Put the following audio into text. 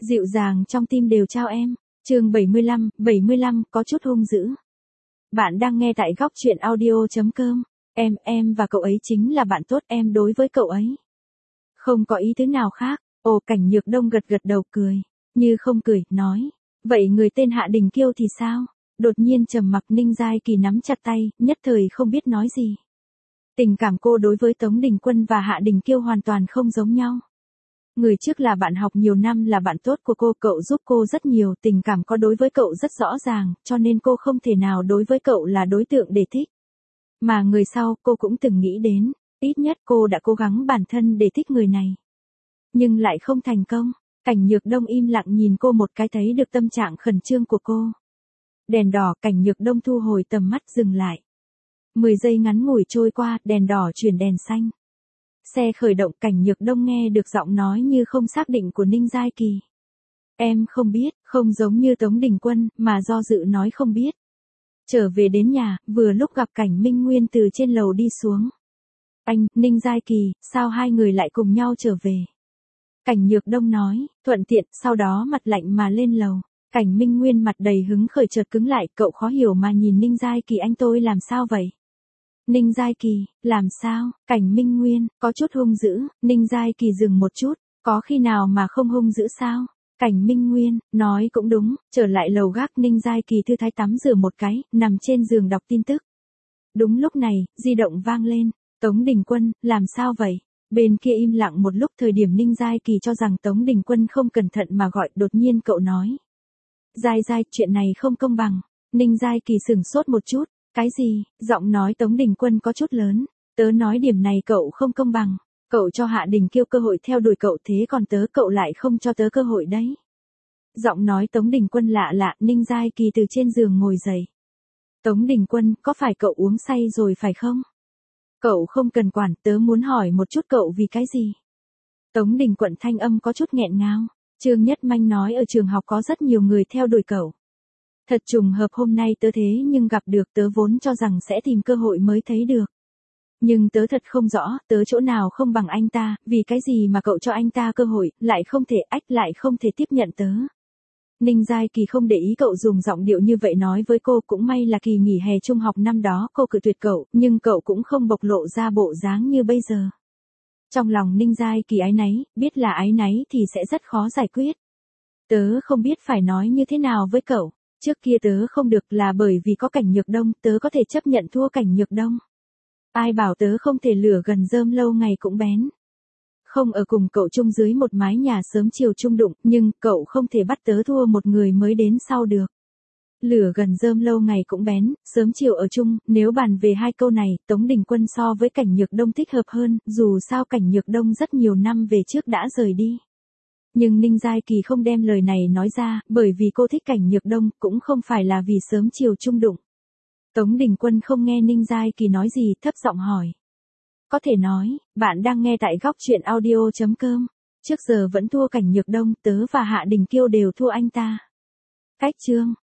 Dịu dàng trong tim đều trao em. Chương 75, có chút hung dữ. Bạn đang nghe tại góc truyện audio.com. Em và cậu ấy chính là bạn tốt, em đối với cậu ấy không có ý tứ nào khác. Ồ, Cảnh Nhược Đông gật gật đầu cười, như không cười, nói. Vậy người tên Hạ Đình Kiêu thì sao? Đột nhiên trầm mặc. Ninh Giai Kỳ nắm chặt tay, nhất thời không biết nói gì. Tình cảm cô đối với Tống Đình Quân và Hạ Đình Kiêu hoàn toàn không giống nhau. Người trước là bạn học nhiều năm, là bạn tốt của cô, cậu giúp cô rất nhiều, tình cảm có đối với cậu rất rõ ràng, cho nên cô không thể nào đối với cậu là đối tượng để thích. Mà người sau, cô cũng từng nghĩ đến, ít nhất cô đã cố gắng bản thân để thích người này. Nhưng lại không thành công. Cảnh Nhược Đông im lặng nhìn cô một cái, thấy được tâm trạng khẩn trương của cô. Đèn đỏ. Cảnh Nhược Đông thu hồi tầm mắt, dừng lại. 10 giây ngắn ngủi trôi qua, đèn đỏ chuyển đèn xanh. Xe khởi động. Cảnh Nhược Đông nghe được giọng nói như không xác định của Ninh Giai Kỳ. Em không biết, không giống như Tống Đình Quân, mà do dự nói không biết. Trở về đến nhà, vừa lúc gặp Cảnh Minh Nguyên từ trên lầu đi xuống. Anh, Ninh Giai Kỳ, sao hai người lại cùng nhau trở về? Cảnh Nhược Đông nói, thuận tiện, sau đó mặt lạnh mà lên lầu. Cảnh Minh Nguyên mặt đầy hứng khởi chợt cứng lại, cậu khó hiểu mà nhìn Ninh Giai Kỳ, anh tôi làm sao vậy? Ninh Giai Kỳ, làm sao? Cảnh Minh Nguyên, có chút hung dữ. Ninh Giai Kỳ dừng một chút, có khi nào mà không hung dữ sao? Cảnh Minh Nguyên, nói cũng đúng. Trở lại lầu gác, Ninh Giai Kỳ thư thái tắm rửa một cái, nằm trên giường đọc tin tức. Đúng lúc này, di động vang lên. Tống Đình Quân, làm sao vậy? Bên kia im lặng một lúc, thời điểm Ninh Giai Kỳ cho rằng Tống Đình Quân không cẩn thận mà gọi, đột nhiên cậu nói. Giai, chuyện này không công bằng. Ninh Giai Kỳ sửng sốt một chút. Cái gì? Giọng nói Tống Đình Quân có chút lớn. Tớ nói điểm này cậu không công bằng. Cậu cho Hạ Đình Kiêu cơ hội theo đuổi cậu, thế còn cậu lại không cho tớ cơ hội đấy. Giọng nói Tống Đình Quân lạ lạ. Ninh Giai Kỳ từ trên giường ngồi dậy. Tống Đình Quân, có phải cậu uống say rồi phải không? Cậu không cần quản, tớ muốn hỏi một chút cậu vì cái gì? Tống Đình Quân thanh âm có chút nghẹn ngào. Trương Nhất Manh nói ở trường học có rất nhiều người theo đuổi cậu. Thật trùng hợp hôm nay tớ thế nhưng gặp được, tớ vốn cho rằng sẽ tìm cơ hội mới thấy được. Nhưng tớ thật không rõ, tớ chỗ nào không bằng anh ta, vì cái gì mà cậu cho anh ta cơ hội, lại không thể lại không thể tiếp nhận tớ. Ninh Giai Kỳ không để ý cậu dùng giọng điệu như vậy nói với cô, cũng may là kỳ nghỉ hè trung học năm đó cô cự tuyệt cậu, nhưng cậu cũng không bộc lộ ra bộ dáng như bây giờ. Trong lòng Ninh Giai Kỳ áy náy, biết là áy náy thì sẽ rất khó giải quyết. Tớ không biết phải nói như thế nào với cậu. Trước kia tớ không được là bởi vì có Cảnh Nhược Đông, tớ có thể chấp nhận thua Cảnh Nhược Đông. Ai bảo tớ không thể lửa gần rơm lâu ngày cũng bén. Không ở cùng cậu chung dưới một mái nhà sớm chiều chung đụng, nhưng cậu không thể bắt tớ thua một người mới đến sau được. Lửa gần rơm lâu ngày cũng bén, sớm chiều ở chung, nếu bàn về hai câu này, Tống Đình Quân so với Cảnh Nhược Đông thích hợp hơn, dù sao Cảnh Nhược Đông rất nhiều năm về trước đã rời đi. Nhưng Ninh Giai Kỳ không đem lời này nói ra, bởi vì cô thích Cảnh Nhược Đông, cũng không phải là vì sớm chiều chung đụng. Tống Đình Quân không nghe Ninh Giai Kỳ nói gì, thấp giọng hỏi. Có thể nói, bạn đang nghe tại góc truyện audio.com. Trước giờ vẫn thua Cảnh Nhược Đông, tớ và Hạ Đình Kiêu đều thua anh ta. Cách chương.